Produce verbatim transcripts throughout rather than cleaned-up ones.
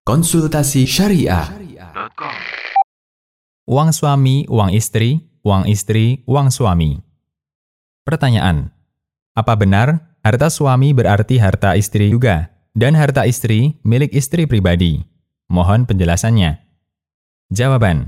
Konsultasi Syariah. Uang suami, uang istri, uang istri, uang suami. Pertanyaan: apa benar harta suami berarti harta istri juga, dan harta istri milik istri pribadi? Mohon penjelasannya. Jawaban: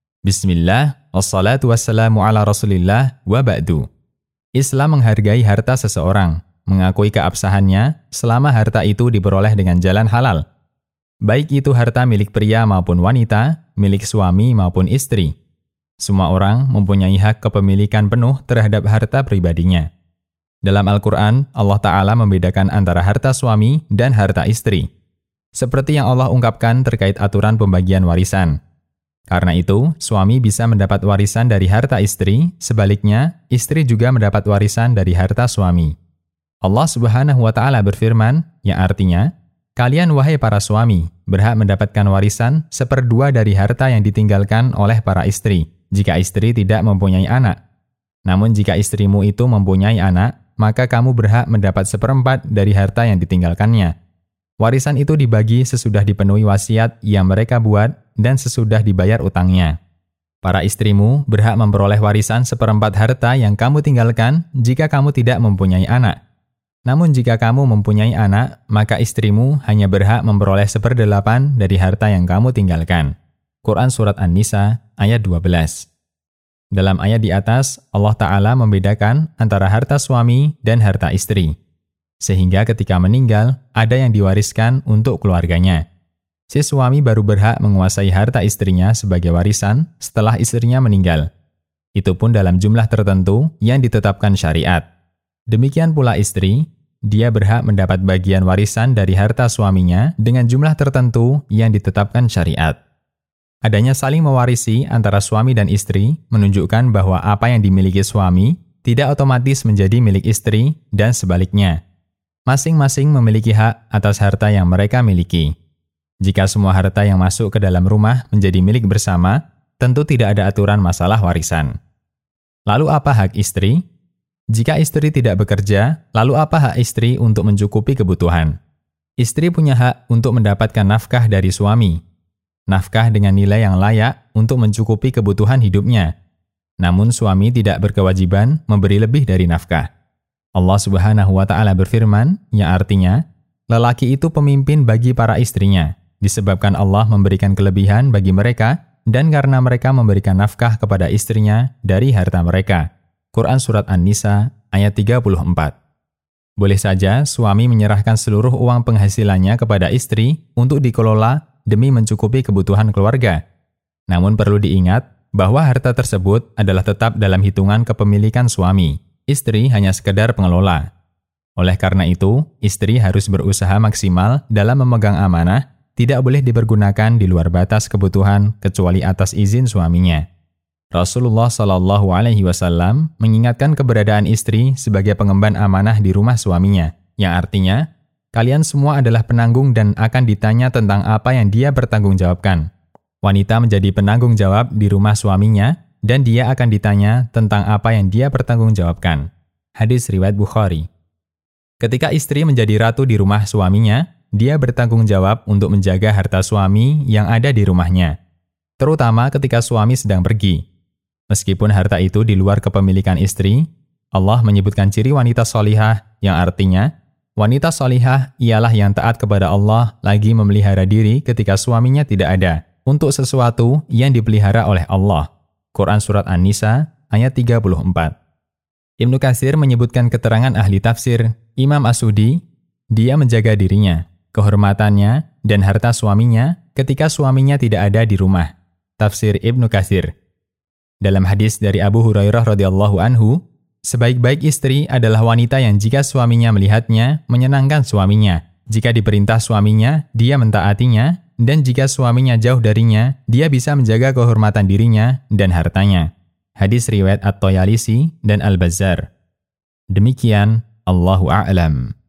Bismillah, wassalatu wassalamu ala rasulillah, wa ba'du. Islam menghargai harta seseorang, mengakui keabsahannya selama harta itu diperoleh dengan jalan halal. Baik itu harta milik pria maupun wanita, milik suami maupun istri. Semua orang mempunyai hak kepemilikan penuh terhadap harta pribadinya. Dalam Al-Quran, Allah Ta'ala membedakan antara harta suami dan harta istri. Seperti yang Allah ungkapkan terkait aturan pembagian warisan. Karena itu, suami bisa mendapat warisan dari harta istri, sebaliknya, istri juga mendapat warisan dari harta suami. Allah Subhanahu wa Ta'ala berfirman, yang artinya, kalian wahai para suami, berhak mendapatkan warisan seperdua dari harta yang ditinggalkan oleh para istri, jika istri tidak mempunyai anak. Namun jika istrimu itu mempunyai anak, maka kamu berhak mendapat seperempat dari harta yang ditinggalkannya. Warisan itu dibagi sesudah dipenuhi wasiat yang mereka buat dan sesudah dibayar utangnya. Para istrimu berhak memperoleh warisan seperempat harta yang kamu tinggalkan jika kamu tidak mempunyai anak. Namun jika kamu mempunyai anak, maka istrimu hanya berhak memperoleh seperdelapan dari harta yang kamu tinggalkan. Quran Surat An-Nisa ayat dua belas. Dalam ayat di atas, Allah Ta'ala membedakan antara harta suami dan harta istri. Sehingga ketika meninggal, ada yang diwariskan untuk keluarganya. Si suami baru berhak menguasai harta istrinya sebagai warisan setelah istrinya meninggal. Itu pun dalam jumlah tertentu yang ditetapkan syariat. Demikian pula istri, dia berhak mendapat bagian warisan dari harta suaminya dengan jumlah tertentu yang ditetapkan syariat. Adanya saling mewarisi antara suami dan istri menunjukkan bahwa apa yang dimiliki suami tidak otomatis menjadi milik istri dan sebaliknya. Masing-masing memiliki hak atas harta yang mereka miliki. Jika semua harta yang masuk ke dalam rumah menjadi milik bersama, tentu tidak ada aturan masalah warisan. Lalu apa hak istri? Jika istri tidak bekerja, lalu apa hak istri untuk mencukupi kebutuhan? Istri punya hak untuk mendapatkan nafkah dari suami. Nafkah dengan nilai yang layak untuk mencukupi kebutuhan hidupnya. Namun suami tidak berkewajiban memberi lebih dari nafkah. Allah Subhanahu wa Ta'ala berfirman, yang artinya, lelaki itu pemimpin bagi para istrinya, disebabkan Allah memberikan kelebihan bagi mereka dan karena mereka memberikan nafkah kepada istrinya dari harta mereka. Quran Surat An-Nisa ayat tiga puluh empat. Boleh saja suami menyerahkan seluruh uang penghasilannya kepada istri untuk dikelola demi mencukupi kebutuhan keluarga. Namun perlu diingat bahwa harta tersebut adalah tetap dalam hitungan kepemilikan suami. Istri hanya sekedar pengelola. Oleh karena itu, istri harus berusaha maksimal dalam memegang amanah, tidak boleh dipergunakan di luar batas kebutuhan kecuali atas izin suaminya. Rasulullah Shallallahu Alaihi Wasallam mengingatkan keberadaan istri sebagai pengemban amanah di rumah suaminya, yang artinya, kalian semua adalah penanggung dan akan ditanya tentang apa yang dia bertanggungjawabkan. Wanita menjadi penanggung jawab di rumah suaminya, dan dia akan ditanya tentang apa yang dia bertanggungjawabkan. Hadis riwayat Bukhari. Ketika istri menjadi ratu di rumah suaminya, dia bertanggung jawab untuk menjaga harta suami yang ada di rumahnya, terutama ketika suami sedang pergi. Meskipun harta itu di luar kepemilikan istri, Allah menyebutkan ciri wanita solihah yang artinya, wanita solihah ialah yang taat kepada Allah lagi memelihara diri ketika suaminya tidak ada, untuk sesuatu yang dipelihara oleh Allah. Quran Surat An-Nisa ayat tiga puluh empat. Ibnu Katsir menyebutkan keterangan ahli tafsir, Imam As-Sudi, dia menjaga dirinya, kehormatannya, dan harta suaminya ketika suaminya tidak ada di rumah. Tafsir Ibnu Katsir. Dalam hadis dari Abu Hurairah radhiyallahu anhu, sebaik-baik istri adalah wanita yang jika suaminya melihatnya, menyenangkan suaminya. Jika diperintah suaminya, dia mentaatinya, dan jika suaminya jauh darinya, dia bisa menjaga kehormatan dirinya dan hartanya. Hadis riwayat At-Toyalisi dan Al-Bazzar. Demikian, Allahu a'lam.